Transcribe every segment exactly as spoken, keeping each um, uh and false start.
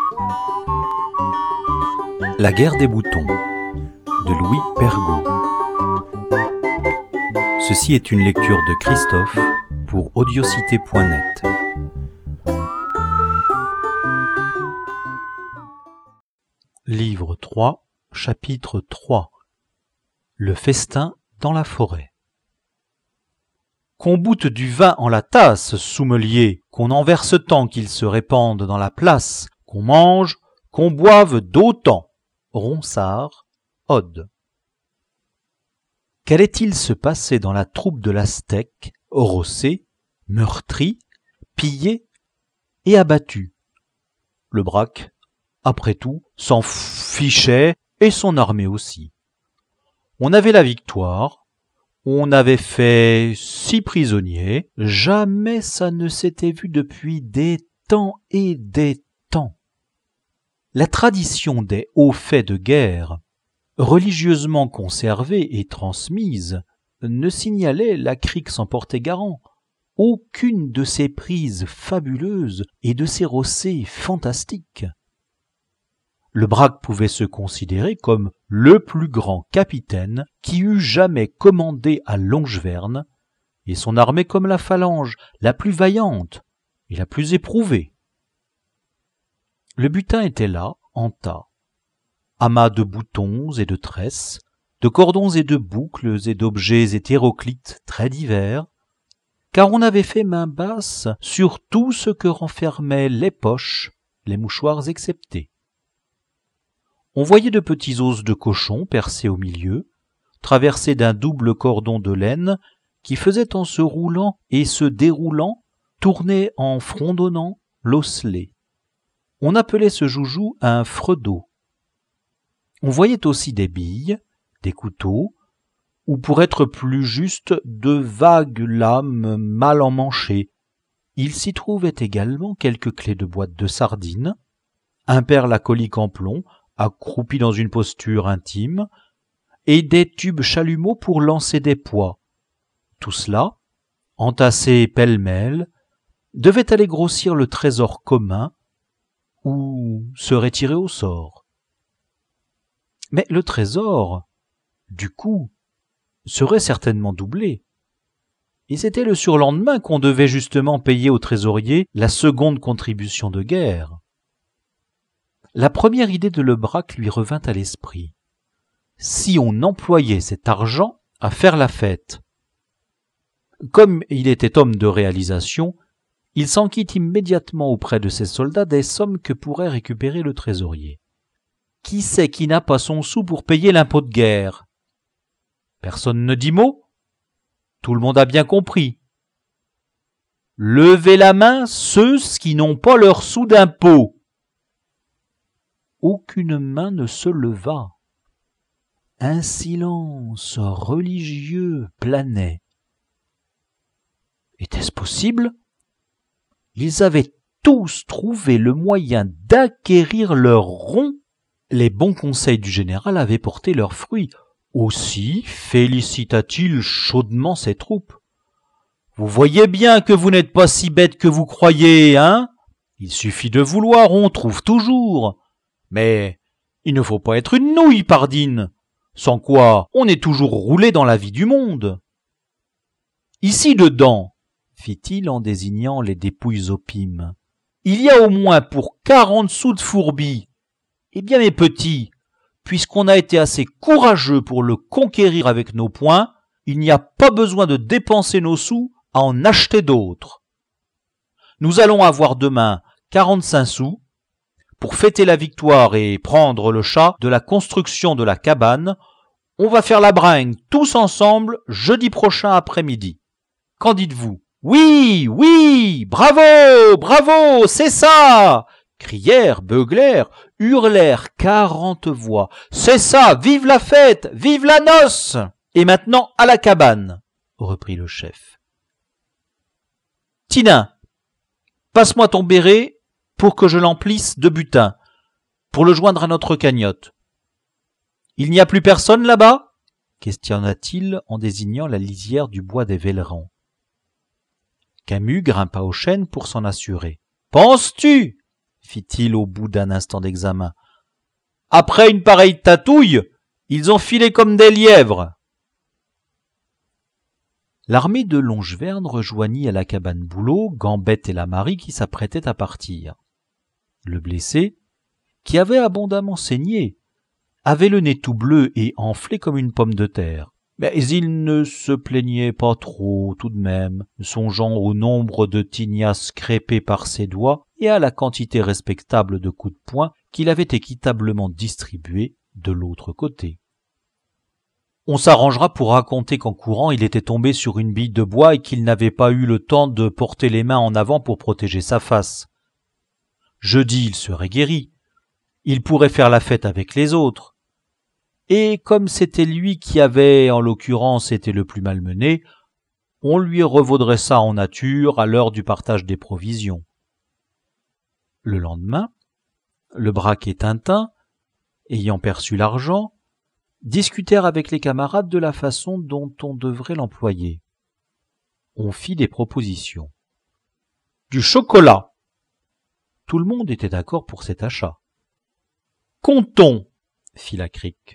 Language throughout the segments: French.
La guerre des boutons de Louis Pergaud. Ceci est une lecture de Christophe pour audiocité point net. Livre trois, chapitre trois. Le festin dans la forêt. Qu'on boute du vin en la tasse, sommelier, qu'on en verse tant qu'il se répande dans la place, qu'on mange, qu'on boive d'autant. Ronsard, Ode. Qu'allait-il se passer dans la troupe de l'Aztèque, rossé, meurtri, pillé et abattu? Le braque, après tout, s'en fichait et son armée aussi. On avait la victoire, on avait fait six prisonniers, jamais ça ne s'était vu depuis des temps et des temps. La tradition des hauts faits de guerre, religieusement conservée et transmise, ne signalait la crique s'en portait garant, aucune de ces prises fabuleuses et de ces rossés fantastiques. Le braque pouvait se considérer comme le plus grand capitaine qui eût jamais commandé à Longeverne, et son armée comme la phalange, la plus vaillante et la plus éprouvée. Le butin était là, en tas, amas de boutons et de tresses, de cordons et de boucles et d'objets hétéroclites très divers, car on avait fait main basse sur tout ce que renfermaient les poches, les mouchoirs exceptés. On voyait de petits os de cochon percés au milieu, traversés d'un double cordon de laine qui faisait en se roulant et se déroulant tourner en frondonnant l'osselet. On appelait ce joujou un fredeau. On voyait aussi des billes, des couteaux, ou pour être plus juste, de vagues lames mal emmanchées. Il s'y trouvait également quelques clés de boîte de sardines, un perle à colique en plomb, accroupi dans une posture intime, et des tubes chalumeaux pour lancer des pois. Tout cela, entassé pêle-mêle, devait aller grossir le trésor commun, ou se retirer au sort. Mais le trésor, du coup, serait certainement doublé. Et c'était le surlendemain qu'on devait justement payer au trésorier la seconde contribution de guerre. La première idée de Lebraque lui revint à l'esprit. Si on employait cet argent à faire la fête. Comme il était homme de réalisation, il s'enquit immédiatement auprès de ses soldats des sommes que pourrait récupérer le trésorier. Qui c'est qui n'a pas son sou pour payer l'impôt de guerre? Personne ne dit mot? Tout le monde a bien compris. Levez la main ceux qui n'ont pas leur sou d'impôt. Aucune main ne se leva. Un silence religieux planait. Était-ce possible? Ils avaient tous trouvé le moyen d'acquérir leur rond. Les bons conseils du général avaient porté leurs fruits. Aussi félicita-t-il chaudement ses troupes. Vous voyez bien que vous n'êtes pas si bêtes que vous croyez, hein? Il suffit de vouloir, on trouve toujours. Mais il ne faut pas être une nouille, pardine, sans quoi on est toujours roulé dans la vie du monde. Ici dedans, fit-il en désignant les dépouilles opimes, il y a au moins pour quarante sous de fourbi. Eh bien mes petits, puisqu'on a été assez courageux pour le conquérir avec nos poings, il n'y a pas besoin de dépenser nos sous à en acheter d'autres. Nous allons avoir demain quarante-cinq sous, pour fêter la victoire et prendre le chat de la construction de la cabane. On va faire la bringue tous ensemble jeudi prochain après-midi. Qu'en dites-vous? Oui, oui, bravo, bravo, c'est ça! Crièrent, beuglèrent, hurlèrent quarante voix. C'est ça, vive la fête, vive la noce! Et maintenant à la cabane, reprit le chef. Tinin, passe-moi ton béret pour que je l'emplisse de butin, pour le joindre à notre cagnotte. Il n'y a plus personne là-bas? Questionna-t-il en désignant la lisière du bois des Vellerans. Camus grimpa au chêne pour s'en assurer. « Penses-tu » fit-il au bout d'un instant d'examen. Après une pareille tatouille, ils ont filé comme des lièvres. L'armée de Longeverne rejoignit à la cabane Boulot Gambette et la Marie qui s'apprêtaient à partir. Le blessé, qui avait abondamment saigné, avait le nez tout bleu et enflé comme une pomme de terre. Mais il ne se plaignait pas trop tout de même, songeant au nombre de tignasses crêpées par ses doigts et à la quantité respectable de coups de poing qu'il avait équitablement distribués de l'autre côté. On s'arrangera pour raconter qu'en courant il était tombé sur une bille de bois et qu'il n'avait pas eu le temps de porter les mains en avant pour protéger sa face. Jeudi il serait guéri, il pourrait faire la fête avec les autres. Et comme c'était lui qui avait, en l'occurrence, été le plus malmené, on lui revaudrait ça en nature à l'heure du partage des provisions. Le lendemain, le Braque et Tintin, ayant perçu l'argent, discutèrent avec les camarades de la façon dont on devrait l'employer. On fit des propositions. Du chocolat. Tout le monde était d'accord pour cet achat. Comptons, fit la Crique.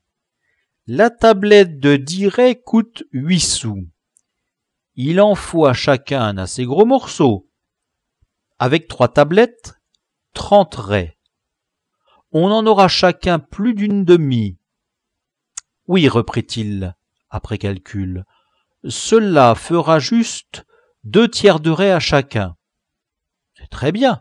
La tablette de dix raies coûte huit sous. Il en faut à chacun un assez gros morceau. Avec trois tablettes, trente raies. On en aura chacun plus d'une demi. Oui, reprit-il, après calcul, cela fera juste deux tiers de raies à chacun. C'est très bien.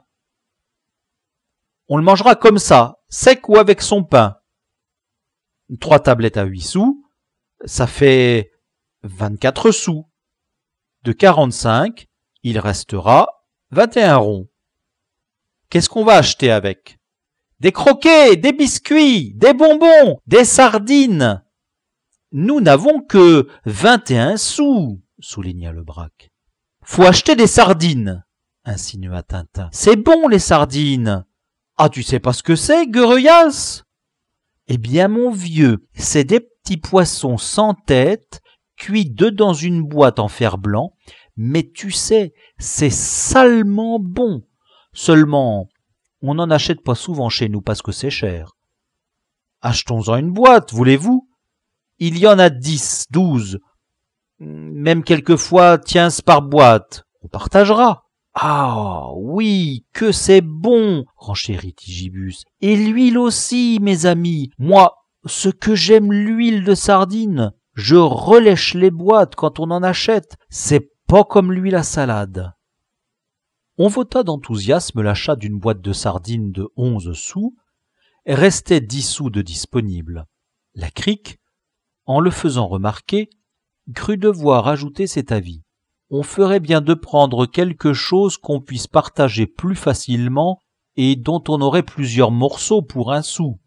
On le mangera comme ça, sec ou avec son pain. Trois tablettes à huit sous, ça fait vingt-quatre sous. De quarante-cinq, il restera vingt et un ronds. Qu'est-ce qu'on va acheter avec? Des croquets, des biscuits, des bonbons, des sardines. Nous n'avons que vingt et un sous, souligna le Braque. Faut acheter des sardines, insinua Tintin. C'est bon, les sardines. Ah, tu sais pas ce que c'est, guereuillasse? Eh bien, mon vieux, c'est des petits poissons sans tête, cuits deux dans une boîte en fer blanc, mais tu sais, c'est salement bon. Seulement, on n'en achète pas souvent chez nous parce que c'est cher. Achetons-en une boîte, voulez-vous? Il y en a dix, douze, même quelquefois quinze par boîte. On partagera. Ah oui, que c'est bon, renchérit Tigibus. Et l'huile aussi, mes amis. Moi, ce que j'aime l'huile de sardine, je relèche les boîtes quand on en achète. C'est pas comme l'huile à salade. On vota d'enthousiasme l'achat d'une boîte de sardines de onze sous. Restait dix sous de disponible. La Crique, en le faisant remarquer, crut devoir ajouter cet avis. On ferait bien de prendre quelque chose qu'on puisse partager plus facilement et dont on aurait plusieurs morceaux pour un sou.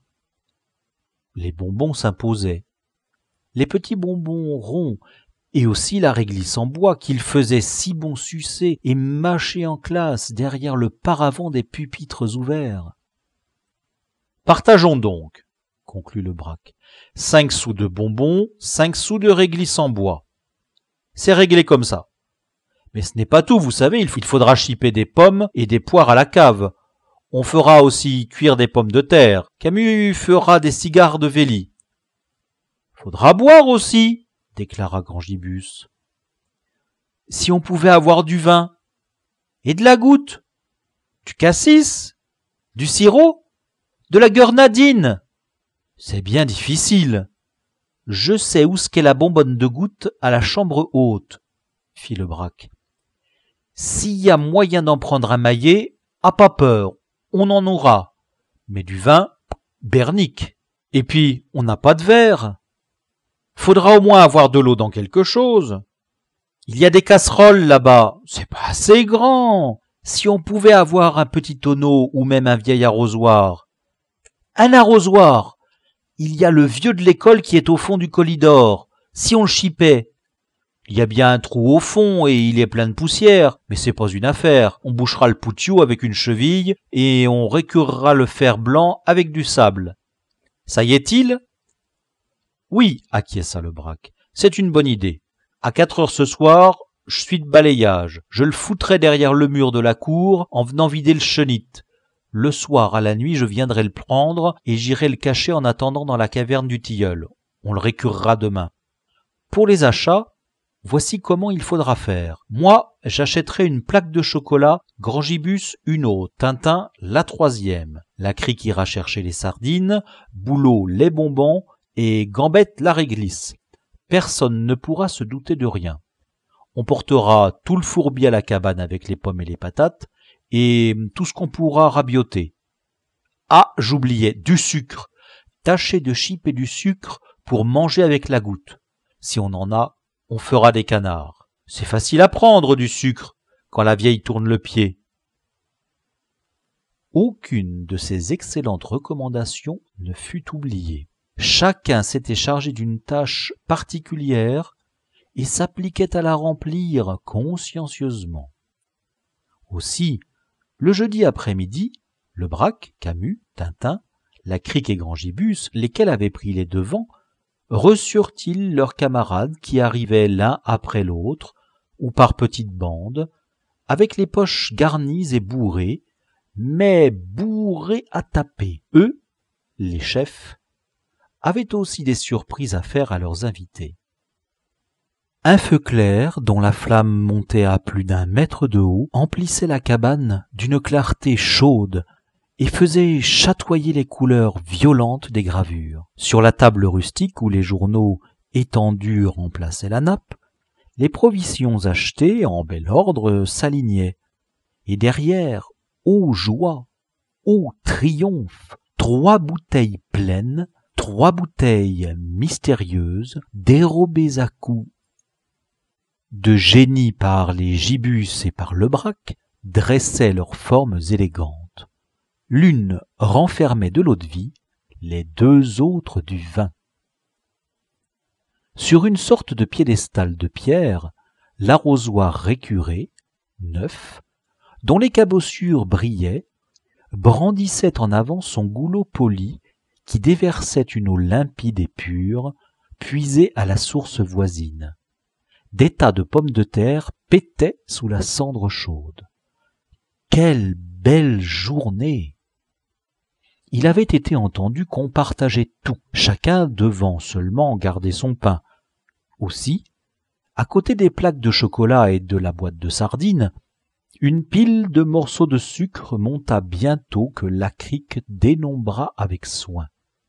Les bonbons s'imposaient. Les petits bonbons ronds et aussi la réglisse en bois qu'il faisait si bon sucer et mâcher en classe derrière le paravent des pupitres ouverts. Partageons donc, conclut le Braque. Cinq sous de bonbons, cinq sous de réglisse en bois. C'est réglé comme ça. Mais ce n'est pas tout, vous savez, il faudra chipper des pommes et des poires à la cave. On fera aussi cuire des pommes de terre. Camus fera des cigares de Vélie. Faudra boire aussi, déclara Grangibus. Si on pouvait avoir du vin et de la goutte, du cassis, du sirop, de la grenadine. C'est bien difficile. Je sais où qu'est la bonbonne de goutte à la chambre haute, fit le Braque. S'il y a moyen d'en prendre un maillet, à pas peur, on en aura. Mais du vin, bernique. Et puis, on n'a pas de verre. Faudra au moins avoir de l'eau dans quelque chose. Il y a des casseroles là-bas, c'est pas assez grand. Si on pouvait avoir un petit tonneau ou même un vieil arrosoir. Un arrosoir. Il y a le vieux de l'école qui est au fond du Colidor. Si on le chipait, il y a bien un trou au fond et il est plein de poussière, mais c'est pas une affaire. On bouchera le poutiou avec une cheville et on récurera le fer blanc avec du sable. Ça y est-il? Oui, acquiesça le Braque. C'est une bonne idée. À quatre heures ce soir, je suis de balayage. Je le foutrai derrière le mur de la cour en venant vider le chenit. Le soir, à la nuit, je viendrai le prendre et j'irai le cacher en attendant dans la caverne du tilleul. On le récurera demain. Pour les achats, voici comment il faudra faire. Moi, j'achèterai une plaque de chocolat, Grangibus une autre, Tintin la troisième. La Crique ira chercher les sardines, Boulot les bonbons et Gambette la réglisse. Personne ne pourra se douter de rien. On portera tout le fourbi à la cabane avec les pommes et les patates et tout ce qu'on pourra rabioter. Ah, j'oubliais, du sucre. Tâchez de chiper du sucre pour manger avec la goutte. Si on en a, on fera des canards. C'est facile à prendre du sucre quand la vieille tourne le pied. Aucune de ces excellentes recommandations ne fut oubliée. Chacun s'était chargé d'une tâche particulière et s'appliquait à la remplir consciencieusement. Aussi, le jeudi après-midi, le Braque, Camus, Tintin, la Crique et Grangibus, lesquels avaient pris les devants, reçurent-ils leurs camarades qui arrivaient l'un après l'autre, ou par petites bandes, avec les poches garnies et bourrées, mais bourrées à taper. Eux, les chefs, avaient aussi des surprises à faire à leurs invités. Un feu clair, dont la flamme montait à plus d'un mètre de haut, emplissait la cabane d'une clarté chaude et faisait chatoyer les couleurs violentes des gravures. Sur la table rustique où les journaux étendus remplaçaient la nappe, les provisions achetées en bel ordre s'alignaient. Et derrière, ô joie, ô triomphe, trois bouteilles pleines, trois bouteilles mystérieuses, dérobées à coups de génie par les gibus et par le Braque, dressaient leurs formes élégantes. L'une renfermait de l'eau-de-vie, les deux autres du vin. Sur une sorte de piédestal de pierre, l'arrosoir récuré, neuf, dont les cabossures brillaient, brandissait en avant son goulot poli qui déversait une eau limpide et pure, puisée à la source voisine. Des tas de pommes de terre pétaient sous la cendre chaude. Quelle belle journée! Il avait été entendu qu'on partageait tout, chacun devant seulement garder son pain. Aussi, à côté des plaques de chocolat et de la boîte de sardines, une pile de morceaux de sucre monta bientôt que la Crique dénombra avec soin.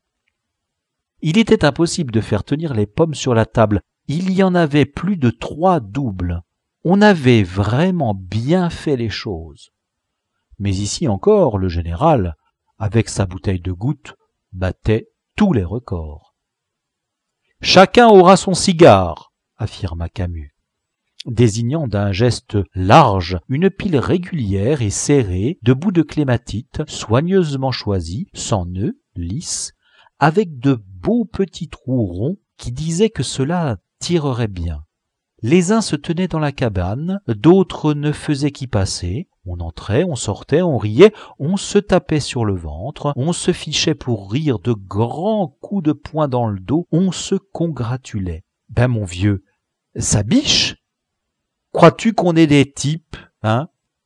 Il était impossible de faire tenir les pommes sur la table. Il y en avait plus de trois doubles. On avait vraiment bien fait les choses. Mais ici encore, le général, avec sa bouteille de gouttes, battait tous les records. « Chacun aura son cigare », affirma Camus, désignant d'un geste large une pile régulière et serrée de bouts de clématite soigneusement choisis, sans nœuds, lisses, avec de beaux petits trous ronds qui disaient que cela tirerait bien. Les uns se tenaient dans la cabane, d'autres ne faisaient qu'y passer. On entrait, on sortait, on riait, on se tapait sur le ventre, on se fichait pour rire de grands coups de poing dans le dos, on se congratulait. Ben mon vieux, ça biche? Crois-tu qu'on est des types, hein?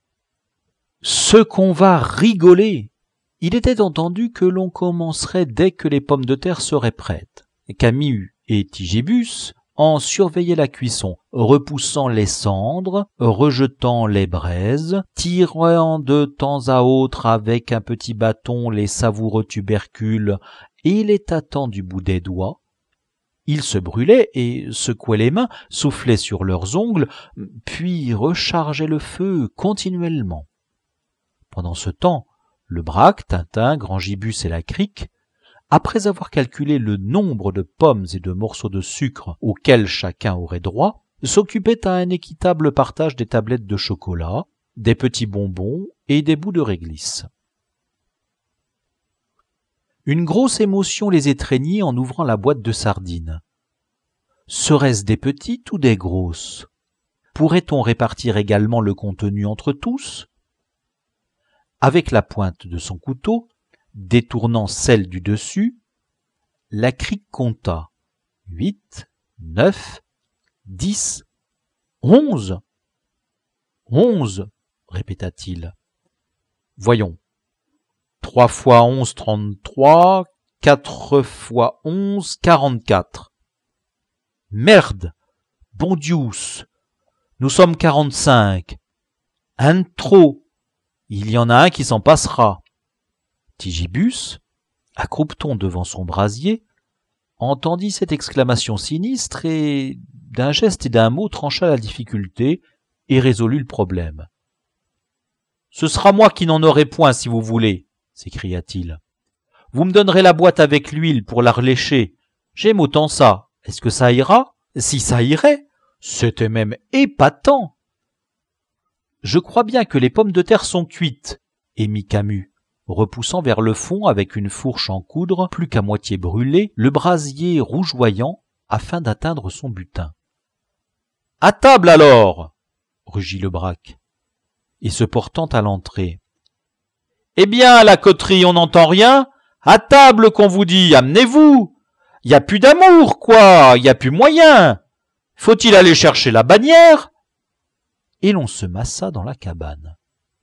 Ce qu'on va rigoler! Il était entendu que l'on commencerait dès que les pommes de terre seraient prêtes. Camus et Tigibus en surveillaient la cuisson, repoussant les cendres, rejetant les braises, tirant de temps à autre avec un petit bâton les savoureux tubercules et les tâtant du bout des doigts. Ils se brûlaient et secouaient les mains, soufflaient sur leurs ongles, puis rechargeaient le feu continuellement. Pendant ce temps, le Braque, Tintin, Grangibus et la Crique, après avoir calculé le nombre de pommes et de morceaux de sucre auxquels chacun aurait droit, s'occupaient à un équitable partage des tablettes de chocolat, des petits bonbons et des bouts de réglisse. Une grosse émotion les étreignit en ouvrant la boîte de sardines. Seraient-ce des petites ou des grosses? Pourrait-on répartir également le contenu entre tous? Avec la pointe de son couteau, détournant celle du dessus, la Crique compta huit, neuf, dix, onze. Onze, répéta-t-il. Voyons, trois fois onze, trente-trois. quatre fois onze, quarante-quatre. Merde! Bon Dieu! Nous sommes quarante-cinq. Un de trop. Il y en a un qui s'en passera. Tigibus, accroupe-t-on devant son brasier, entendit cette exclamation sinistre et, d'un geste et d'un mot, trancha la difficulté et résolut le problème. « Ce sera moi qui n'en aurai point, si vous voulez, » s'écria-t-il. « Vous me donnerez la boîte avec l'huile pour la relécher. J'aime autant ça. Est-ce que ça ira? Si ça irait, c'était même épatant. »« Je crois bien que les pommes de terre sont cuites, » émit Camus, repoussant vers le fond avec une fourche en coudre, plus qu'à moitié brûlée, le brasier rougeoyant afin d'atteindre son butin. « À table alors !» rugit le braque, et se portant à l'entrée. « Eh bien, la coterie, on n'entend rien? À table qu'on vous dit, amenez-vous! Y a plus d'amour, quoi, y a plus moyen! Faut-il aller chercher la bannière? » Et l'on se massa dans la cabane.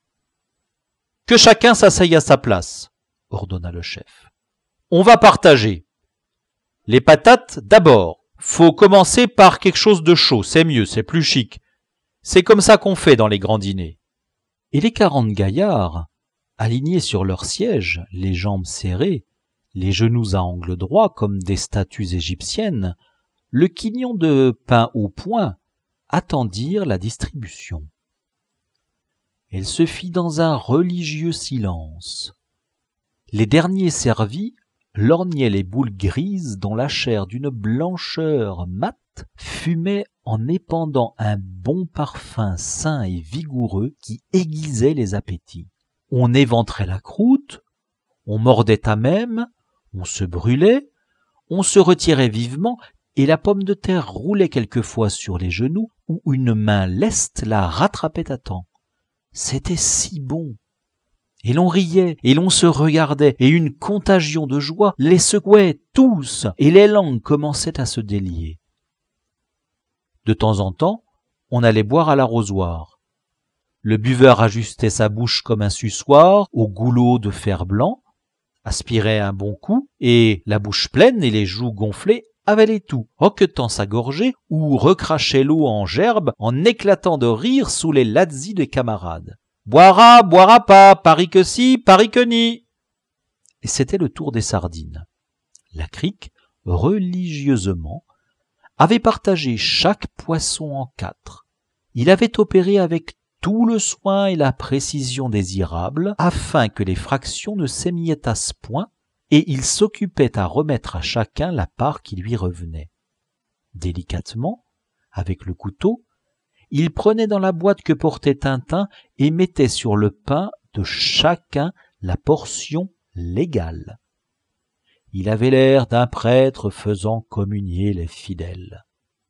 « Que chacun s'asseye à sa place, » ordonna le chef. « On va partager. Les patates d'abord. Faut commencer par quelque chose de chaud, c'est mieux, c'est plus chic. C'est comme ça qu'on fait dans les grands dîners. » Et les quarante gaillards, alignés sur leurs sièges, les jambes serrées, les genoux à angle droit comme des statues égyptiennes, le quignon de pain au poing, attendirent la distribution. Elle se fit dans un religieux silence. Les derniers servis lorgnaient les boules grises dont la chair d'une blancheur mate fumait en épandant un bon parfum sain et vigoureux qui aiguisait les appétits. On éventrait la croûte, on mordait à même, on se brûlait, on se retirait vivement, et la pomme de terre roulait quelquefois sur les genoux, où une main leste la rattrapait à temps. C'était si bon. Et l'on riait, et l'on se regardait, et une contagion de joie les secouait tous, et les langues commençaient à se délier. De temps en temps, on allait boire à l'arrosoir. Le buveur ajustait sa bouche comme un suçoir au goulot de fer blanc, aspirait un bon coup, et, la bouche pleine et les joues gonflées, avalait tout, hoquetant sa gorgée ou recrachait l'eau en gerbe en éclatant de rire sous les lazzi des camarades. « Boira, boira pas, pari que si, pari que ni !» Et c'était le tour des sardines. La crique, religieusement, avait partagé chaque poisson en quatre. Il avait opéré avec tout le soin et la précision désirables afin que les fractions ne s'émiettassent point, et il s'occupait à remettre à chacun la part qui lui revenait. Délicatement, avec le couteau, il prenait dans la boîte que portait Tintin et mettait sur le pain de chacun la portion légale. Il avait l'air d'un prêtre faisant communier les fidèles.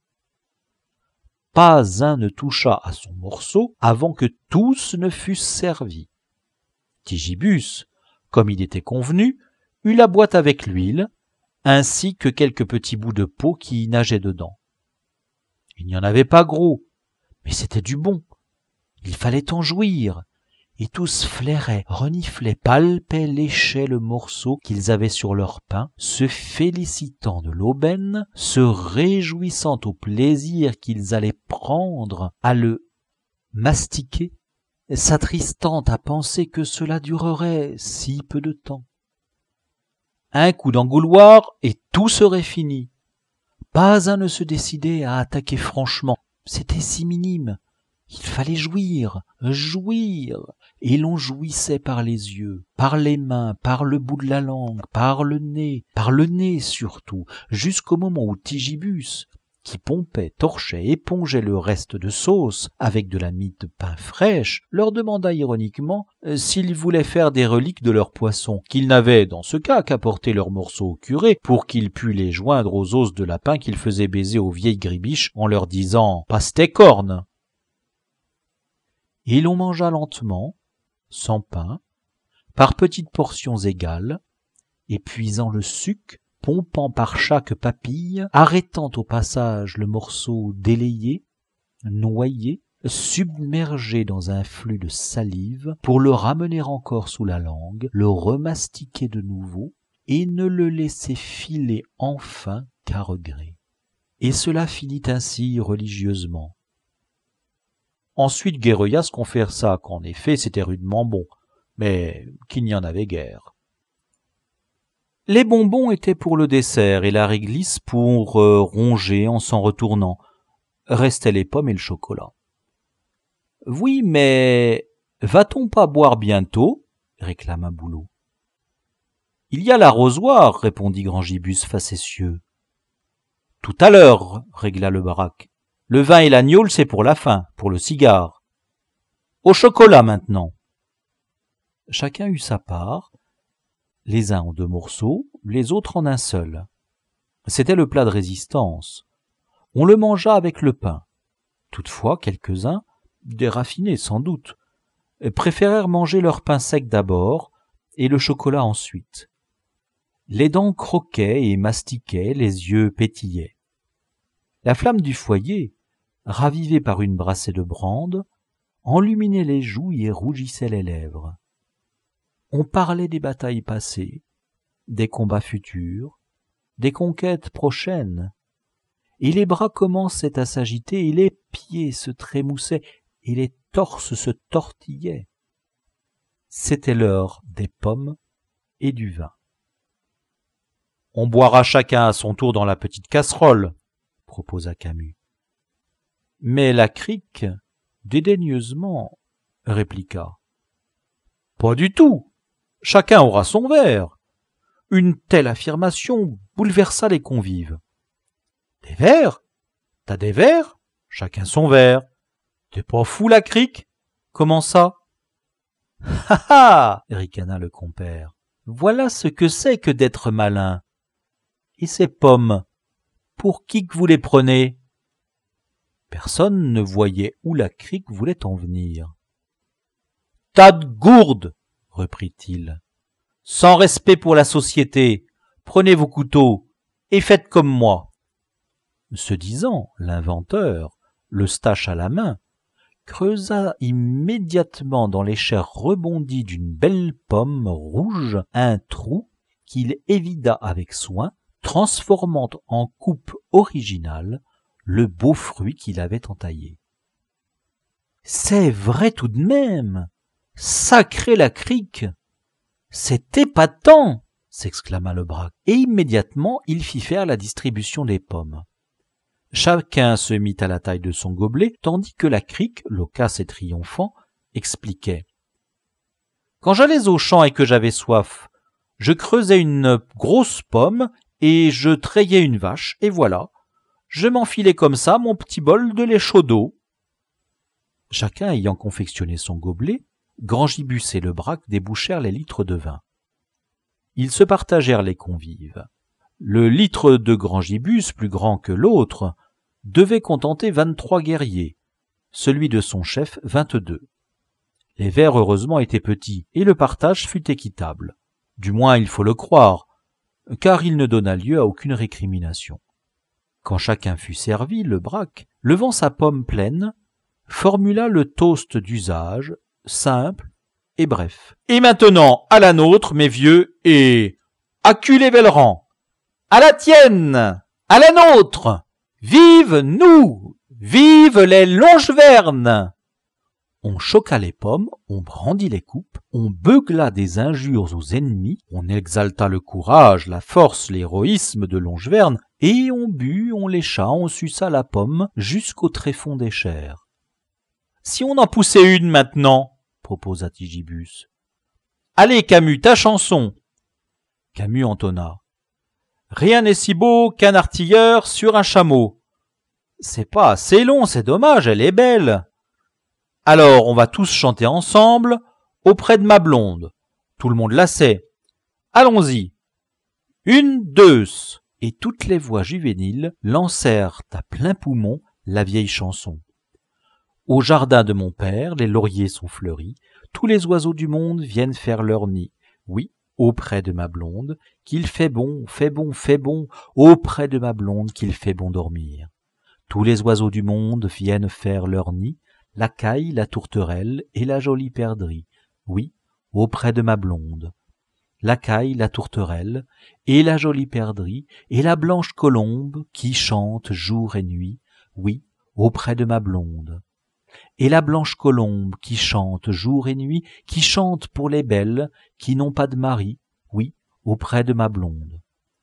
Pas un ne toucha à son morceau avant que tous ne fussent servis. Tigibus, comme il était convenu, eut la boîte avec l'huile, ainsi que quelques petits bouts de peau qui y nageaient dedans. Il n'y en avait pas gros, mais c'était du bon. Il fallait en jouir, et tous flairaient, reniflaient, palpaient, léchaient le morceau qu'ils avaient sur leur pain, se félicitant de l'aubaine, se réjouissant au plaisir qu'ils allaient prendre à le mastiquer, s'attristant à penser que cela durerait si peu de temps. Un coup d'engouloir et tout serait fini. Pas un ne se décidait à attaquer franchement. C'était si minime. Il fallait jouir, jouir, et l'on jouissait par les yeux, par les mains, par le bout de la langue, par le nez, par le nez surtout, jusqu'au moment où Tigibus, qui pompait, torchait, épongeait le reste de sauce avec de la mie de pain fraîche, leur demanda ironiquement euh, s'ils voulaient faire des reliques de leur poisson, qu'ils n'avaient dans ce cas qu'apporter leurs morceaux au curé pour qu'il pût les joindre aux os de lapin qu'ils faisaient baiser aux vieilles gribiches en leur disant « passe tes cornes !» Et l'on mangea lentement, sans pain, par petites portions égales, épuisant le suc, pompant par chaque papille, arrêtant au passage le morceau délayé, noyé, submerger dans un flux de salive pour le ramener encore sous la langue, le remastiquer de nouveau et ne le laisser filer enfin qu'à regret. Et cela finit ainsi religieusement. Ensuite Guéroyas confessa qu'en effet c'était rudement bon, mais qu'il n'y en avait guère. Les bonbons étaient pour le dessert et la réglisse pour euh, ronger en s'en retournant. Restaient les pommes et le chocolat. « Oui, mais va-t-on pas boire bientôt ?» réclama Boulot. « Il y a l'arrosoir, » répondit Grangibus facétieux. « Tout à l'heure, » régla le baraque. « Le vin et la gnôle, c'est pour la fin, pour le cigare. Au chocolat maintenant. » Chacun eut sa part, les uns en deux morceaux, les autres en un seul. C'était le plat de résistance. On le mangea avec le pain. Toutefois, quelques-uns, des raffinés sans doute, préférèrent manger leur pain sec d'abord et le chocolat ensuite. Les dents croquaient et mastiquaient, les yeux pétillaient. La flamme du foyer, ravivée par une brassée de brande, enluminait les joues et rougissait les lèvres. On parlait des batailles passées, des combats futurs, des conquêtes prochaines, et les bras commençaient à s'agiter, et les pieds se trémoussaient, et les torses se tortillaient. C'était l'heure des pommes et du vin. « On boira chacun à son tour dans la petite casserole, » proposa Camus. Mais la Crique, dédaigneusement, répliqua. « Pas du tout, chacun aura son verre. » Une telle affirmation bouleversa les convives. « Des verres ? T'as des verres ? Chacun son verre. T'es pas fou, la Crique ? Comment ça ?»« Ha ha !» ricana le compère. « Voilà ce que c'est que d'être malin. Et ces pommes, pour qui que vous les prenez ?» Personne ne voyait où la Crique voulait en venir. « Tas de gourdes !» reprit-il. « Sans respect pour la société, prenez vos couteaux et faites comme moi. » Ce disant, l'inventeur, l'eustache à la main, creusa immédiatement dans les chairs rebondies d'une belle pomme rouge un trou qu'il évida avec soin, transformant en coupe originale le beau fruit qu'il avait entaillé. « C'est vrai tout de même ! Sacré la Crique ! C'est épatant !» s'exclama le braque, et immédiatement il fit faire la distribution des pommes. Chacun se mit à la taille de son gobelet, tandis que la Crique, loquace et triomphant, expliquait. « Quand j'allais au champ et que j'avais soif, je creusais une grosse pomme et je trayais une vache, et voilà, je m'enfilais comme ça mon petit bol de lait chaud d'eau. » Chacun ayant confectionné son gobelet, Grangibus et le braque débouchèrent les litres de vin. Ils se partagèrent les convives. Le litre de Grangibus, plus grand que l'autre, devait contenter vingt-trois guerriers, celui de son chef vingt-deux. Les verres heureusement étaient petits, et le partage fut équitable. Du moins il faut le croire, car il ne donna lieu à aucune récrimination. Quand chacun fut servi, le braque, levant sa pomme pleine, formula le toast d'usage, simple et bref. « Et maintenant, à la nôtre, mes vieux, et à cul les Vellerans, à la tienne, à la nôtre, vive nous, vive les Longevernes !» On choqua les pommes, on brandit les coupes, on beugla des injures aux ennemis, on exalta le courage, la force, l'héroïsme de Longeverne, et on but, on lécha, on suça la pomme jusqu'au tréfonds des chairs. « Si on en poussait une maintenant ?» proposa Tigibus. « Allez, Camus, ta chanson !» Camus entonna. « Rien n'est si beau qu'un artilleur sur un chameau. »« C'est pas assez long, c'est dommage, elle est belle. »« Alors, on va tous chanter ensemble, auprès de ma blonde. Tout le monde la sait. Allons-y. Une, deux. » Et toutes les voix juvéniles lancèrent à plein poumon la vieille chanson. Au jardin de mon père, les lauriers sont fleuris, tous les oiseaux du monde viennent faire leur nid. Oui, auprès de ma blonde, qu'il fait bon, fait bon, fait bon, auprès de ma blonde, qu'il fait bon dormir. Tous les oiseaux du monde viennent faire leur nid, la caille, la tourterelle et la jolie perdrix, oui, auprès de ma blonde. La caille, la tourterelle et la jolie perdrix et la blanche colombe qui chante jour et nuit, oui, auprès de ma blonde. Et la blanche colombe qui chante jour et nuit, qui chante pour les belles qui n'ont pas de mari, oui, auprès de ma blonde.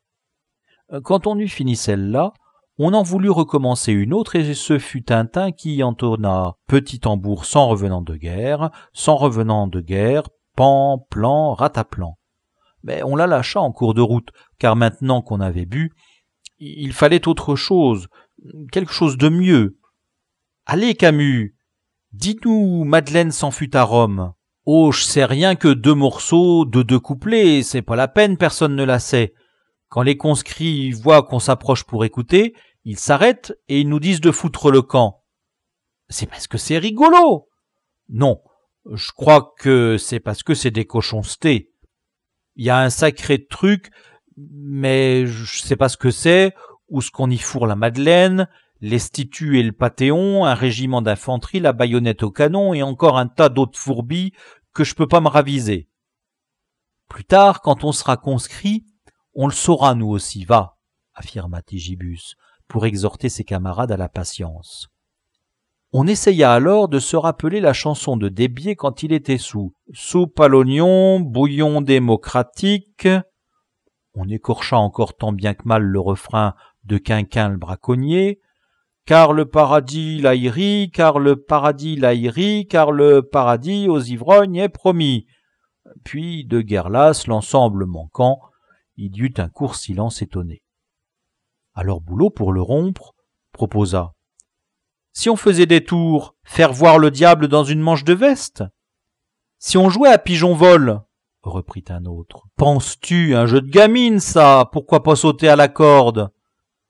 Quand on eut fini celle-là, on en voulut recommencer une autre, et ce fut Tintin qui entonna petit tambour sans revenant de guerre, sans revenant de guerre, pan, plan, rataplan. Mais on la lâcha en cours de route, car maintenant qu'on avait bu, il fallait autre chose, quelque chose de mieux. Allez, Camus, dis-nous, Madeleine s'en fut à Rome. Oh, je sais rien que deux morceaux de deux couplets, c'est pas la peine, personne ne la sait. Quand les conscrits voient qu'on s'approche pour écouter, ils s'arrêtent et ils nous disent de foutre le camp. C'est parce que c'est rigolo. Non, je crois que c'est parce que c'est des cochoncetés. Il y a un sacré truc, mais je sais pas ce que c'est, où ce qu'on y fourre la Madeleine, les statues et le Panthéon, un régiment d'infanterie, la baïonnette au canon et encore un tas d'autres fourbies que je peux pas me raviser. Plus tard, quand on sera conscrit, on le saura nous aussi, va, affirma Thégibus, pour exhorter ses camarades à la patience. On essaya alors de se rappeler la chanson de Desbier quand il était sous. Soupe à l'oignon, bouillon démocratique. On écorcha encore tant bien que mal le refrain de Quinquin le braconnier. Car le paradis l'aïri, car le paradis l'aïri, car le paradis aux ivrognes est promis. Puis, de guerre lasse, l'ensemble manquant, il y eut un court silence étonné. Alors Boulot, pour le rompre, proposa. Si on faisait des tours, faire voir le diable dans une manche de veste? Si on jouait à pigeon-vol, reprit un autre. Penses-tu, un jeu de gamine, ça? Pourquoi pas sauter à la corde?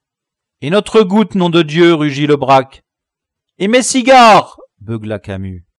Et notre goutte, nom de Dieu, rugit le braque. Et mes cigares? beugla Camus.